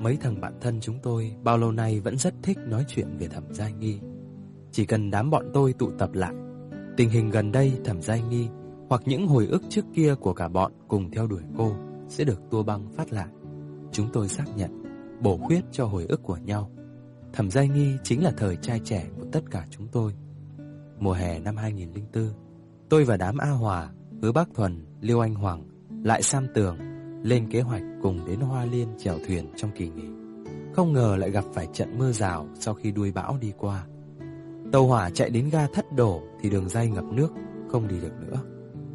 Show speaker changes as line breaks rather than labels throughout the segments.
Mấy thằng bạn thân chúng tôi bao lâu nay vẫn rất thích nói chuyện về Thẩm Giai Nghi. Chỉ cần đám bọn tôi tụ tập lại, tình hình gần đây Thẩm Giai Nghi hoặc những hồi ức trước kia của cả bọn cùng theo đuổi cô sẽ được tua băng phát lại. Chúng tôi xác nhận, bổ khuyết cho hồi ức của nhau. Thẩm Giai Nghi chính là thời trai trẻ của tất cả chúng tôi. Mùa hè năm 2004, tôi và đám A Hòa, Hứa Bác Thuần, Liêu Anh Hoàng, Lại Sam Tường lên kế hoạch cùng đến Hoa Liên chèo thuyền trong kỳ nghỉ. Không ngờ lại gặp phải trận mưa rào sau khi đuôi bão đi qua. Tàu hỏa chạy đến ga Thất Đổ thì đường ray ngập nước, không đi được nữa.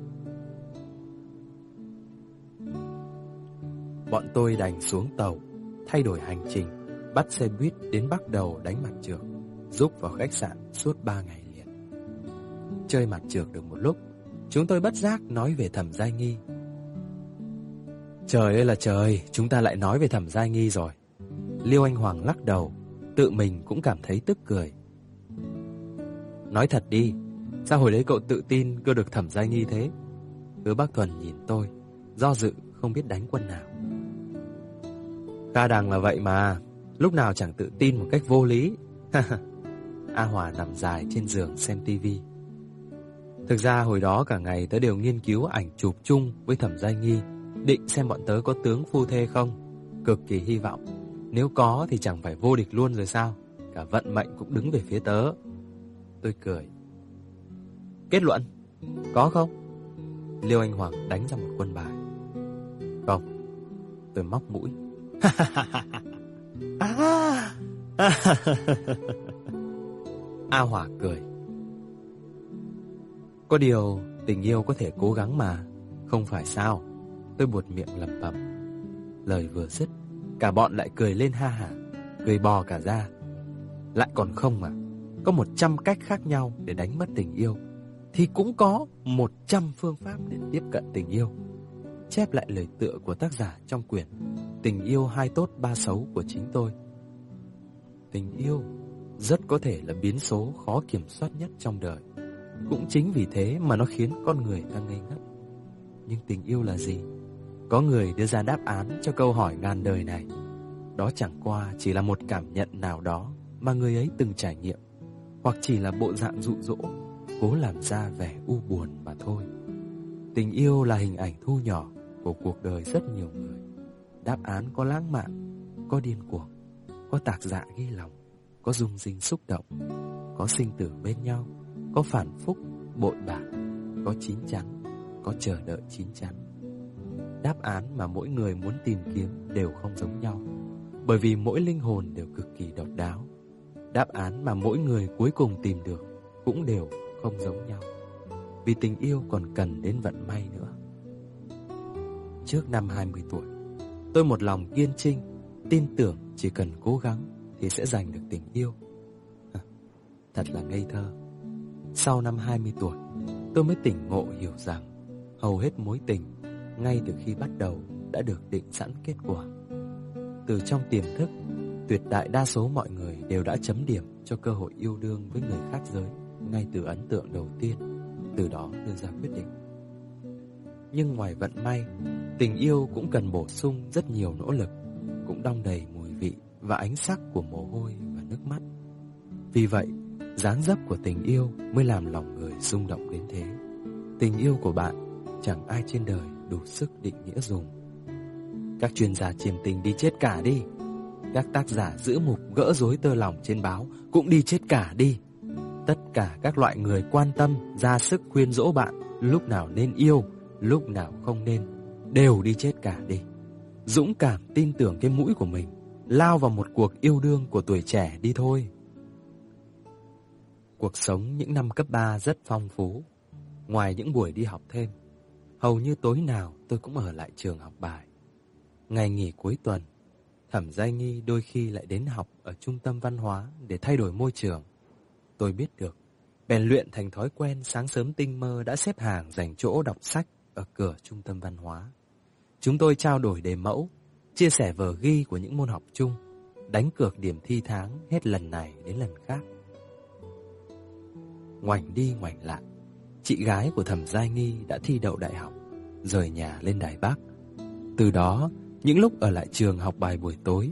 Bọn tôi đành xuống tàu, thay đổi hành trình, bắt xe buýt đến Bắc Đầu đánh mặt trược, rúc vào khách sạn suốt 3 ngày liền. Chơi mặt trược được một lúc, chúng tôi bất giác nói về Thẩm Giai Nghi. Trời ơi là trời, chúng ta lại nói về Thẩm Giai Nghi rồi. Liêu Anh Hoàng lắc đầu, tự mình cũng cảm thấy tức cười. Nói thật đi, sao hồi đấy cậu tự tin cơ được Thẩm Giai Nghi thế? Hứa Bác Thuần nhìn tôi, do dự không biết đánh quân nào. Ca đằng là vậy mà, lúc nào chẳng tự tin một cách vô lý. A Hòa nằm dài trên giường xem tivi. Thực ra hồi đó cả ngày tớ đều nghiên cứu ảnh chụp chung với Thẩm Giai Nghi, định xem bọn tớ có tướng phu thê không. Cực kỳ hy vọng, nếu có thì chẳng phải vô địch luôn rồi sao? Cả vận mệnh cũng đứng về phía tớ. Tôi cười. Kết luận, có không? Liêu Anh Hoàng đánh ra một quân bài. Không. Tôi móc mũi. A Hòa cười. Có điều tình yêu có thể cố gắng mà, không phải sao? Tôi buột miệng lẩm bẩm. Lời vừa dứt, cả bọn lại cười lên ha hả, cười bò cả ra. Lại còn không mà, có 100 cách khác nhau để đánh mất tình yêu, thì cũng có 100 phương pháp để tiếp cận tình yêu. Chép lại lời tựa của tác giả trong quyển Tình yêu 2 tốt 3 xấu của chính tôi. Tình yêu rất có thể là biến số khó kiểm soát nhất trong đời. Cũng chính vì thế mà nó khiến con người ta ngây ngất. Nhưng tình yêu là gì? Có người đưa ra đáp án cho câu hỏi ngàn đời này. Đó chẳng qua chỉ là một cảm nhận nào đó mà người ấy từng trải nghiệm, hoặc chỉ là bộ dạng dụ dỗ, cố làm ra vẻ u buồn mà thôi. Tình yêu là hình ảnh thu nhỏ của cuộc đời rất nhiều người. Đáp án có lãng mạn, có điên cuồng, có tạc dạ ghi lòng, có rung rinh xúc động, có sinh tử bên nhau, có phản phúc, bội bạc, có chín chắn, có chờ đợi chín chắn. Đáp án mà mỗi người muốn tìm kiếm đều không giống nhau, bởi vì mỗi linh hồn đều cực kỳ độc đáo. Đáp án mà mỗi người cuối cùng tìm được cũng đều không giống nhau, vì tình yêu còn cần đến vận may nữa. Trước năm 20 tuổi, tôi một lòng kiên trinh, tin tưởng chỉ cần cố gắng thì sẽ giành được tình yêu. Thật là ngây thơ. Sau năm 20 tuổi, tôi mới tỉnh ngộ hiểu rằng hầu hết mối tình ngay từ khi bắt đầu đã được định sẵn kết quả. Từ trong tiềm thức, tuyệt đại đa số mọi người đều đã chấm điểm cho cơ hội yêu đương với người khác giới ngay từ ấn tượng đầu tiên, từ đó đưa ra quyết định. Nhưng ngoài vận may, tình yêu cũng cần bổ sung rất nhiều nỗ lực, cũng đong đầy mùi vị và ánh sắc của mồ hôi và nước mắt. Vì vậy, dáng dấp của tình yêu mới làm lòng người rung động đến thế. Tình yêu của bạn chẳng ai trên đời đủ sức định nghĩa dùng. Các chuyên gia chiêm tình đi chết cả đi. Các tác giả giữ mục gỡ rối tơ lòng trên báo cũng đi chết cả đi. Tất cả các loại người quan tâm ra sức khuyên dỗ bạn lúc nào nên yêu, lúc nào không nên, đều đi chết cả đi. Dũng cảm tin tưởng cái mũi của mình, lao vào một cuộc yêu đương của tuổi trẻ đi thôi. Cuộc sống những năm cấp 3 rất phong phú. Ngoài những buổi đi học thêm, hầu như tối nào tôi cũng ở lại trường học bài. Ngày nghỉ cuối tuần, Thẩm Giai Nghi đôi khi lại đến học ở trung tâm văn hóa để thay đổi môi trường. Tôi biết được, bèn luyện thành thói quen sáng sớm tinh mơ đã xếp hàng dành chỗ đọc sách ở cửa trung tâm văn hóa. Chúng tôi trao đổi đề mẫu, chia sẻ vở ghi của những môn học chung, đánh cược điểm thi tháng hết lần này đến lần khác. Ngoảnh đi ngoảnh lại, chị gái của Thẩm Giai Nghi đã thi đậu đại học, rời nhà lên Đài Bắc. Từ đó, những lúc ở lại trường học bài buổi tối,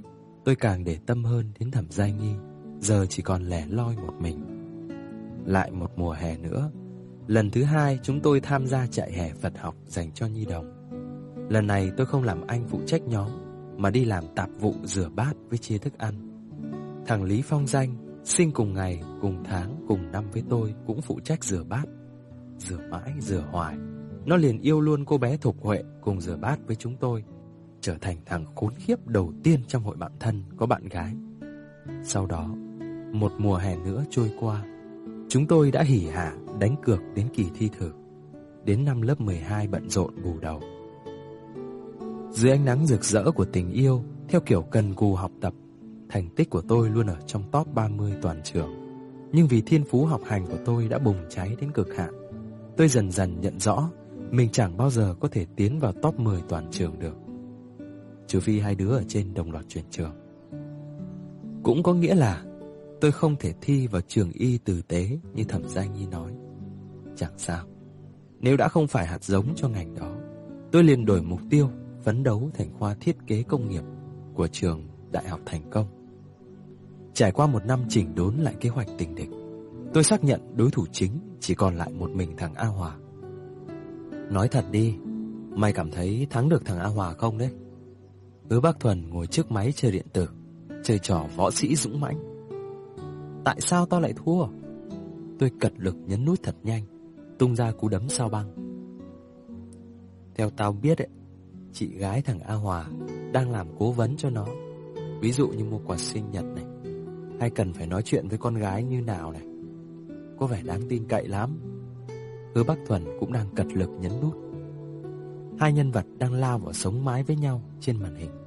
tôi càng để tâm hơn đến Thẩm Giai Nghi, giờ chỉ còn lẻ loi một mình. Lại một mùa hè nữa, lần thứ 2 chúng tôi tham gia trại hè Phật học dành cho nhi đồng. Lần này tôi không làm anh phụ trách nhóm, mà đi làm tạp vụ rửa bát với chia thức ăn. Thằng Lý Phong Danh, sinh cùng ngày, cùng tháng, cùng năm với tôi, cũng phụ trách rửa bát. Rửa mãi, rửa hoài, nó liền yêu luôn cô bé Thục Huệ cùng rửa bát với chúng tôi, trở thành thằng khốn khiếp đầu tiên trong hội bạn thân có bạn gái. Sau đó, một mùa hè nữa trôi qua, chúng tôi đã hỉ hả đánh cược đến kỳ thi thử. Đến năm lớp 12 bận rộn bù đầu. Dưới ánh nắng rực rỡ của tình yêu, theo kiểu cần cù học tập, thành tích của tôi luôn ở trong top 30 toàn trường. Nhưng vì thiên phú học hành của tôi đã bùng cháy đến cực hạn, tôi dần dần nhận rõ mình chẳng bao giờ có thể tiến vào top 10 toàn trường được, trừ phi hai đứa ở trên đồng loạt chuyển trường. Cũng có nghĩa là tôi không thể thi vào trường y tử tế như Thẩm Giai Nhi nói. Chẳng sao, nếu đã không phải hạt giống cho ngành đó, tôi liền đổi mục tiêu, phấn đấu thành khoa thiết kế công nghiệp của trường Đại học Thành Công. Trải qua một năm chỉnh đốn lại kế hoạch tình địch, tôi xác nhận đối thủ chính chỉ còn lại một mình thằng A Hòa. Nói thật đi, mày cảm thấy thắng được thằng A Hòa không đấy? Hứa Bác Thuần ngồi trước máy chơi điện tử, chơi trò võ sĩ dũng mãnh. Tại sao tao lại thua? Tôi cật lực nhấn nút thật nhanh, tung ra cú đấm sao băng. Theo tao biết ấy, chị gái thằng A Hòa đang làm cố vấn cho nó. Ví dụ như mua quà sinh nhật này, hay cần phải nói chuyện với con gái như nào này. Có vẻ đáng tin cậy lắm. Hứa Bác Thuần cũng đang cật lực nhấn nút. Hai nhân vật đang lao vào sống mái với nhau trên màn hình.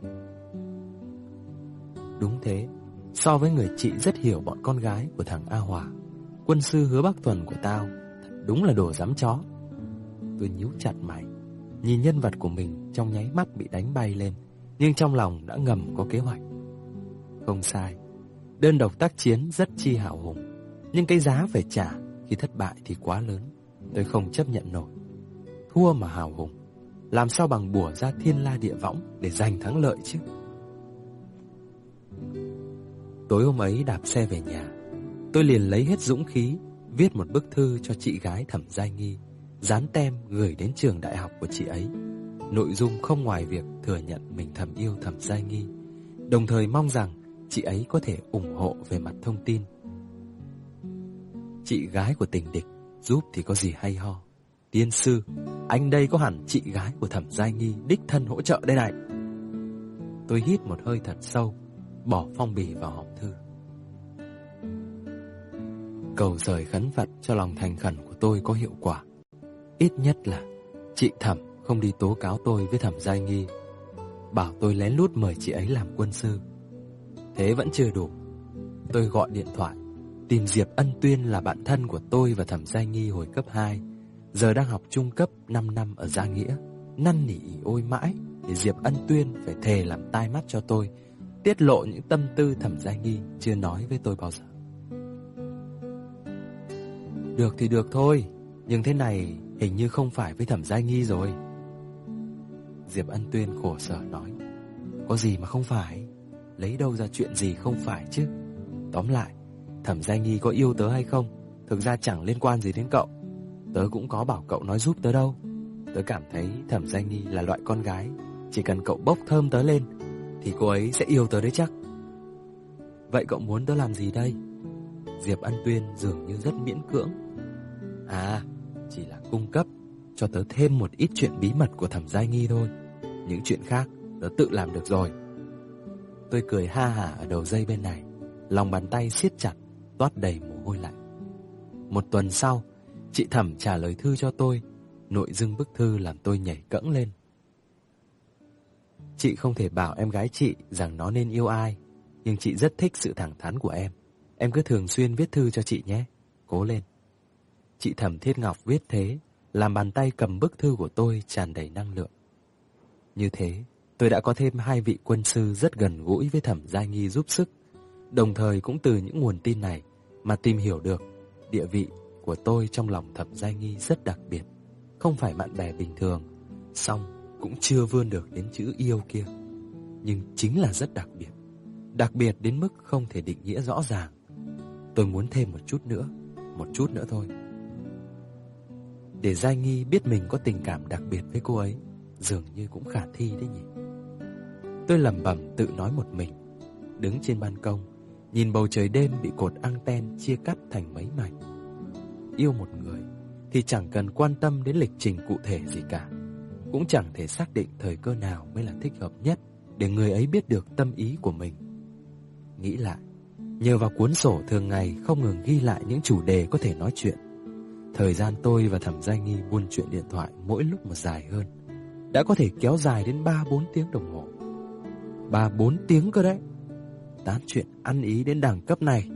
Đúng thế, so với người chị rất hiểu bọn con gái của thằng A Hòa, quân sư Hứa Bác Thuần của tao thật đúng là đồ dám chó. Tôi nhíu chặt mày, nhìn nhân vật của mình trong nháy mắt bị đánh bay lên, nhưng trong lòng đã ngầm có kế hoạch. Không sai, đơn độc tác chiến rất chi hào hùng, nhưng cái giá phải trả khi thất bại thì quá lớn. Tôi không chấp nhận nổi. Thua mà hào hùng, làm sao bằng bủa ra thiên la địa võng để giành thắng lợi chứ. Tối hôm ấy đạp xe về nhà, tôi liền lấy hết dũng khí viết một bức thư cho chị gái Thẩm Giai Nghi, dán tem gửi đến trường đại học của chị ấy. Nội dung không ngoài việc thừa nhận mình thầm yêu Thẩm Giai Nghi, đồng thời mong rằng chị ấy có thể ủng hộ về mặt thông tin. Chị gái của tình địch giúp thì có gì hay ho. Tiên sư, anh đây có hẳn chị gái của Thẩm Giai Nghi đích thân hỗ trợ đây này. Tôi hít một hơi thật sâu, bỏ phong bì vào hòm thư. Cầu rời khấn Phật cho lòng thành khẩn của tôi có hiệu quả. Ít nhất là chị Thẩm không đi tố cáo tôi với Thẩm Giai Nghi, bảo tôi lén lút mời chị ấy làm quân sư. Thế vẫn chưa đủ. Tôi gọi điện thoại tìm Diệp Ân Tuyên là bạn thân của tôi và Thẩm Giai Nghi hồi cấp 2, giờ đang học trung cấp 5 năm ở Gia Nghĩa, năn nỉ ỉ ôi mãi để Diệp Ân Tuyên phải thề làm tai mắt cho tôi, tiết lộ những tâm tư Thẩm Giai Nghi chưa nói với tôi bao giờ. Được thì được thôi, nhưng thế này hình như không phải với Thẩm Giai Nghi rồi. Diệp Ân Tuyên khổ sở nói. Có gì mà không phải, lấy đâu ra chuyện gì không phải chứ. Tóm lại, Thẩm Giai Nghi có yêu tớ hay không thực ra chẳng liên quan gì đến cậu. Tớ cũng có bảo cậu nói giúp tớ đâu. Tớ cảm thấy Thẩm Giai Nghi là loại con gái, chỉ cần cậu bốc thơm tớ lên thì cô ấy sẽ yêu tớ đấy chắc. Vậy cậu muốn tớ làm gì đây? Diệp Ân Tuyên dường như rất miễn cưỡng. À, chỉ là cung cấp cho tớ thêm một ít chuyện bí mật của Thẩm Giai Nghi thôi. Những chuyện khác tớ tự làm được rồi. Tôi cười ha hả ở đầu dây bên này, lòng bàn tay siết chặt, toát đầy mồ hôi lạnh. Một tuần sau, chị Thẩm trả lời thư cho tôi. Nội dung bức thư làm tôi nhảy cẫng lên. Chị không thể bảo em gái chị rằng nó nên yêu ai, nhưng chị rất thích sự thẳng thắn của em. Em cứ thường xuyên viết thư cho chị nhé. Cố lên. Chị Thẩm Thiết Ngọc viết thế, làm bàn tay cầm bức thư của tôi tràn đầy năng lượng. Như thế, tôi đã có thêm 2 vị quân sư rất gần gũi với Thẩm Giai Nghi giúp sức. Đồng thời cũng từ những nguồn tin này mà tìm hiểu được địa vị của tôi trong lòng Thẩm Giai Nghi rất đặc biệt. Không phải bạn bè bình thường, song cũng chưa vươn được đến chữ yêu kia, nhưng chính là rất đặc biệt. đặc biệt đến mức không thể định nghĩa rõ ràng. Tôi muốn thêm một chút nữa thôi. Để Giai Nghi biết mình có tình cảm đặc biệt với cô ấy dường như cũng khả thi đấy nhỉ. Tôi lẩm bẩm tự nói một mình, đứng trên ban công, nhìn bầu trời đêm bị cột anten chia cắt thành mấy mảnh. Yêu một người thì chẳng cần quan tâm đến lịch trình cụ thể gì cả, cũng chẳng thể xác định thời cơ nào mới là thích hợp nhất để người ấy biết được tâm ý của mình. Nghĩ lại, nhờ vào cuốn sổ thường ngày không ngừng ghi lại những chủ đề có thể nói chuyện, thời gian tôi và Thẩm Giai Nghi buôn chuyện điện thoại mỗi lúc một dài hơn, đã có thể kéo dài đến 3-4 tiếng đồng hồ. 3-4 tiếng cơ đấy. Tán chuyện ăn ý đến đẳng cấp này.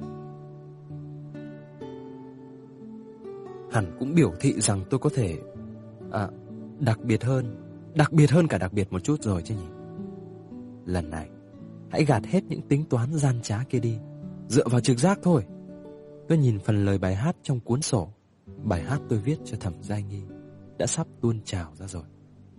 Hẳn cũng biểu thị rằng tôi có thể đặc biệt hơn cả đặc biệt một chút rồi chứ nhỉ. Lần này hãy gạt hết những tính toán gian trá kia đi, dựa vào trực giác thôi. Tôi nhìn phần lời bài hát trong cuốn sổ. Bài hát tôi viết cho Thẩm Giai Nghi đã sắp tuôn trào ra rồi.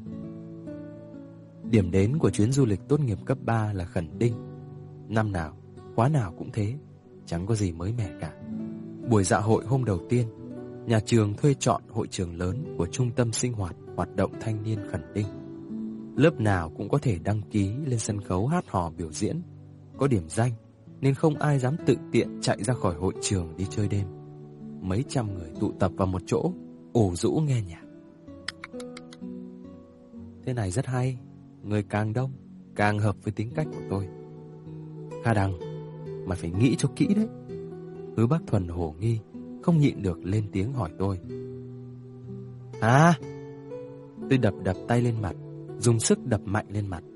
Điểm đến của chuyến du lịch tốt nghiệp cấp 3 là Khẩn Đinh. Năm nào, khóa nào cũng thế, chẳng có gì mới mẻ cả. Buổi dạ hội hôm đầu tiên, nhà trường thuê trọn hội trường lớn của Trung tâm Sinh hoạt động thanh niên Khẩn Đinh. Lớp nào cũng có thể đăng ký lên sân khấu hát hò biểu diễn. Có điểm danh nên không ai dám tự tiện chạy ra khỏi hội trường đi chơi đêm. Mấy trăm người tụ tập vào một chỗ, ổ rũ nghe nhạc. Thế này rất hay, người càng đông càng hợp với tính cách của tôi. Kha Đăng, mày phải nghĩ cho kỹ đấy. Hứa Bác Thuần hổ nghi, không nhịn được lên tiếng hỏi tôi. Tôi đập tay lên mặt, dùng sức đập mạnh lên mặt.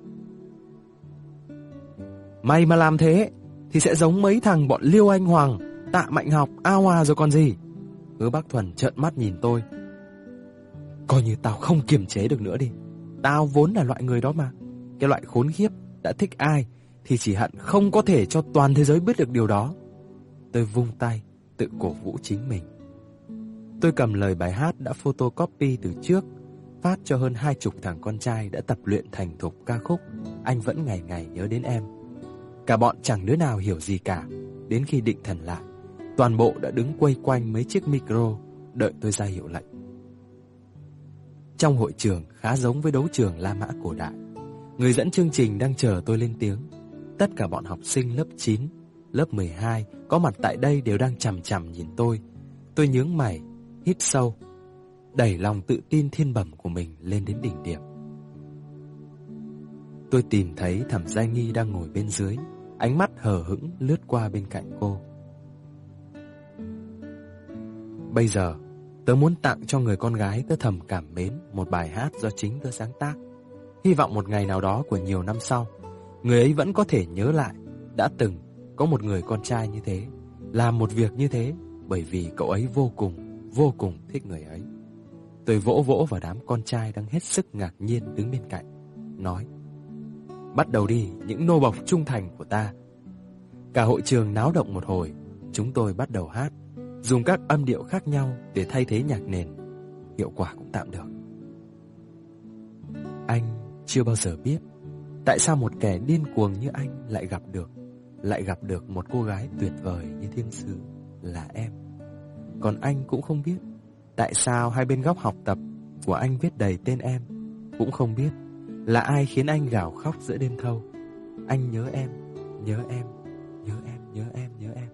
Mày mà làm thế thì sẽ giống mấy thằng bọn Liêu Anh Hoàng, Tạ Mạnh Học, A Hòa rồi còn gì. Hứa Bác Thuần trợn mắt nhìn tôi. Coi như tao không kiềm chế được nữa đi. Tao vốn là loại người đó mà. Cái loại khốn khiếp đã thích ai thì chỉ hận không có thể cho toàn thế giới biết được điều đó. Tôi vung tay, tự cổ vũ chính mình. Tôi cầm lời bài hát đã photocopy từ trước, phát cho hơn 20 thằng con trai đã tập luyện thành thục ca khúc Anh Vẫn Ngày Ngày Nhớ Đến Em. Cả bọn chẳng đứa nào hiểu gì cả. Đến khi định thần lại, toàn bộ đã đứng quây quanh mấy chiếc micro đợi tôi ra hiệu lệnh. Trong hội trường khá giống với đấu trường La Mã cổ đại. Người dẫn chương trình đang chờ tôi lên tiếng. Tất cả bọn học sinh lớp 9, lớp 12 có mặt tại đây đều đang chằm chằm nhìn tôi. Tôi nhướng mày, hít sâu, đẩy lòng tự tin thiên bẩm của mình lên đến đỉnh điểm. Tôi tìm thấy Thẩm Giai Nghi đang ngồi bên dưới, ánh mắt hờ hững lướt qua bên cạnh cô. Bây giờ, tớ muốn tặng cho người con gái tớ thầm cảm mến một bài hát do chính tớ sáng tác. Hy vọng một ngày nào đó của nhiều năm sau, người ấy vẫn có thể nhớ lại đã từng có một người con trai như thế, làm một việc như thế, bởi vì cậu ấy vô cùng thích người ấy. Tôi vỗ vỗ vào đám con trai đang hết sức ngạc nhiên đứng bên cạnh, nói: Bắt đầu đi những nô bộc trung thành của ta. Cả hội trường náo động một hồi. Chúng tôi bắt đầu hát, dùng các âm điệu khác nhau để thay thế nhạc nền. Hiệu quả cũng tạm được. Anh chưa bao giờ biết tại sao một kẻ điên cuồng như anh lại gặp được một cô gái tuyệt vời như thiên sứ là em. Còn anh cũng không biết tại sao hai bên góc học tập của anh viết đầy tên em. Cũng không biết là ai khiến anh gào khóc giữa đêm thâu. Anh nhớ em, nhớ em, nhớ em, nhớ em, nhớ em.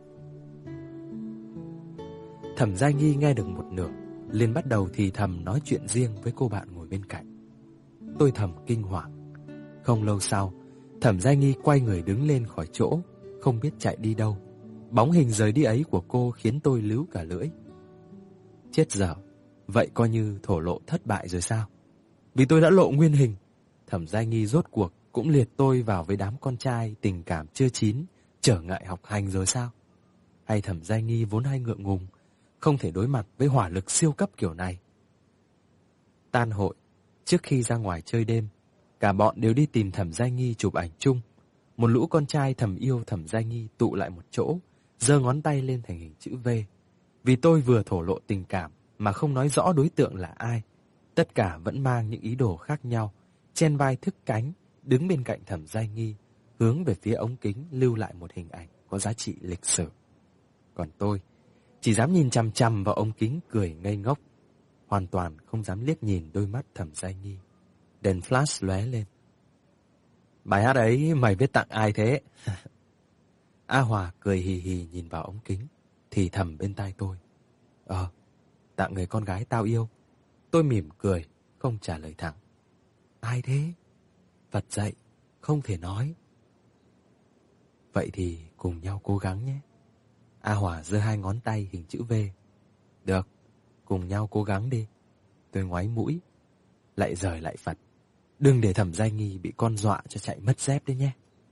Thẩm Giai Nghi nghe được một nửa, liền bắt đầu thì thầm nói chuyện riêng với cô bạn ngồi bên cạnh. Tôi thầm kinh hoàng. Không lâu sau, Thẩm Giai Nghi quay người đứng lên khỏi chỗ, không biết chạy đi đâu. Bóng hình rời đi ấy của cô khiến tôi líu cả lưỡi. Chết dở, vậy coi như thổ lộ thất bại rồi sao? Vì tôi đã lộ nguyên hình, Thẩm Giai Nghi rốt cuộc cũng liệt tôi vào với đám con trai tình cảm chưa chín, trở ngại học hành rồi sao? Hay Thẩm Giai Nghi vốn hay ngượng ngùng, không thể đối mặt với hỏa lực siêu cấp kiểu này? Tan hội, trước khi ra ngoài chơi đêm, cả bọn đều đi tìm Thẩm Giai Nghi chụp ảnh chung. Một lũ con trai thầm yêu Thẩm Giai Nghi tụ lại một chỗ, giơ ngón tay lên thành hình chữ V. Vì tôi vừa thổ lộ tình cảm mà không nói rõ đối tượng là ai. Tất cả vẫn mang những ý đồ khác nhau, chen vai thức cánh, đứng bên cạnh Thẩm Giai Nghi, hướng về phía ống kính lưu lại một hình ảnh có giá trị lịch sử. Còn tôi chỉ dám nhìn chằm chằm vào ống kính cười ngây ngốc, hoàn toàn không dám liếc nhìn đôi mắt Thẩm Giai Nghi. Đèn flash lóe lên. Bài hát ấy mày viết tặng ai thế? A Hòa cười hì hì nhìn vào ống kính, thì thầm bên tai tôi. Tặng người con gái tao yêu. Tôi mỉm cười, không trả lời thẳng. Ai thế? Phật dạy, không thể nói. Vậy thì cùng nhau cố gắng nhé. A Hòa giơ 2 ngón tay hình chữ V. Được, cùng nhau cố gắng đi. Tôi ngoáy mũi, lại giời lại Phật. Đừng để Thẩm Giai Nghi bị con dọa cho chạy mất dép đấy nhé.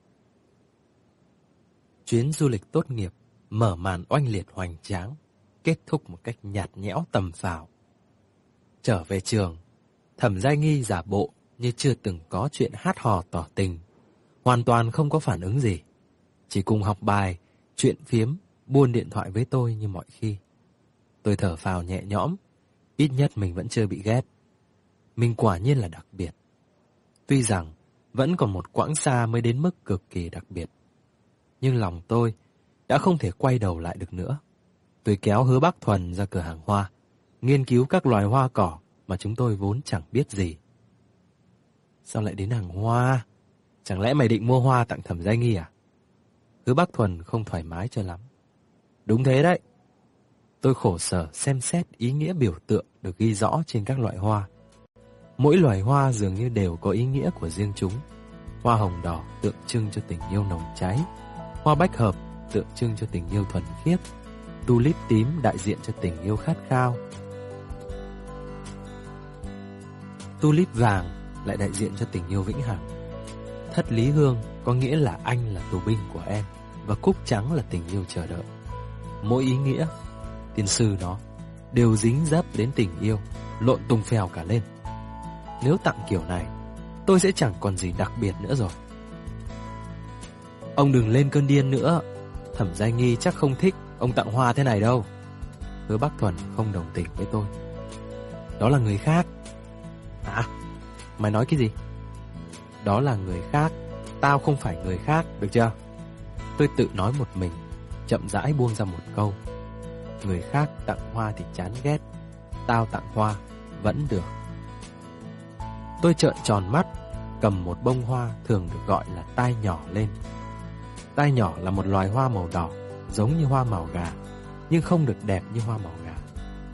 Chuyến du lịch tốt nghiệp mở màn oanh liệt hoành tráng, kết thúc một cách nhạt nhẽo tầm phào. Trở về trường, Thẩm Giai Nghi giả bộ như chưa từng có chuyện hát hò tỏ tình, hoàn toàn không có phản ứng gì, chỉ cùng học bài, chuyện phiếm, buôn điện thoại với tôi như mọi khi. Tôi thở phào nhẹ nhõm, ít nhất mình vẫn chưa bị ghét. Mình quả nhiên là đặc biệt. Tuy rằng vẫn còn một quãng xa mới đến mức cực kỳ đặc biệt, nhưng lòng tôi đã không thể quay đầu lại được nữa. Tôi kéo Hứa Bác Thuần ra cửa hàng hoa, nghiên cứu các loài hoa cỏ mà chúng tôi vốn chẳng biết gì. Sao lại đến hàng hoa? Chẳng lẽ mày định mua hoa tặng Thẩm Giai Nghi à? Hứa Bác Thuần không thoải mái cho lắm. Đúng thế đấy. Tôi khổ sở xem xét ý nghĩa biểu tượng được ghi rõ trên các loại hoa. Mỗi loài hoa dường như đều có ý nghĩa của riêng chúng. Hoa hồng đỏ tượng trưng cho tình yêu nồng cháy, hoa bách hợp tượng trưng cho tình yêu thuần khiết, tulip tím đại diện cho tình yêu khát khao, tulip vàng lại đại diện cho tình yêu vĩnh hằng. Thất lý hương có nghĩa là anh là tù binh của em, và cúc trắng là tình yêu chờ đợi. Mỗi ý nghĩa, tiên sư nó đều dính dấp đến tình yêu, lộn tung phèo cả lên. Nếu tặng kiểu này, tôi sẽ chẳng còn gì đặc biệt nữa rồi. Ông đừng lên cơn điên nữa, Thẩm Giai Nghi chắc không thích ông tặng hoa thế này đâu. Hứa Bác Thuần không đồng tình với tôi. Đó là người khác. À, mày nói cái gì? Đó là người khác, tao không phải người khác, được chưa? Tôi tự nói một mình, chậm rãi buông ra một câu. Người khác tặng hoa thì chán ghét, tao tặng hoa vẫn được. Tôi trợn tròn mắt, cầm một bông hoa thường được gọi là tai nhỏ lên. Tai nhỏ là một loài hoa màu đỏ, giống như hoa màu gà, nhưng không được đẹp như hoa màu gà.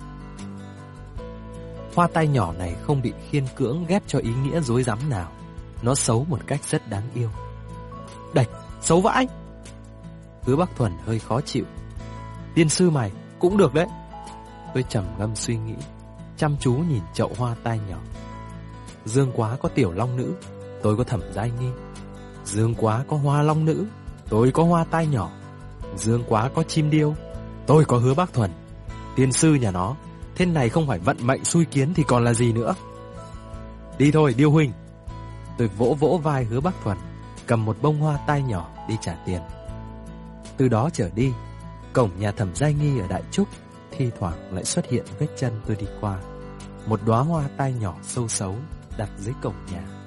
Hoa tai nhỏ này không bị khiên cưỡng ghép cho ý nghĩa rối rắm nào. Nó xấu một cách rất đáng yêu. Đạch, xấu vãi! Hứa Bác Thuần hơi khó chịu. Tiên sư mày cũng được đấy. Tôi trầm ngâm suy nghĩ, chăm chú nhìn chậu hoa tai nhỏ. Dương Quá có tiểu long nữ, tôi có Thẩm Giai Nghi. Dương Quá có hoa long nữ, tôi có hoa tai nhỏ. Dương Quá có chim điêu, tôi có Hứa Bác Thuần. Tiên sư nhà nó, thế này không phải vận mệnh xui kiến thì còn là gì nữa. Đi thôi Điêu huynh. Tôi vỗ vỗ vai Hứa Bác Thuần, cầm một bông hoa tai nhỏ đi trả tiền. Từ đó trở đi, cổng nhà Thẩm Giai Nghi ở Đại Trúc thi thoảng lại xuất hiện vết chân tôi đi qua. Một đóa hoa tai nhỏ sâu xấu đặt dưới cổng nhà.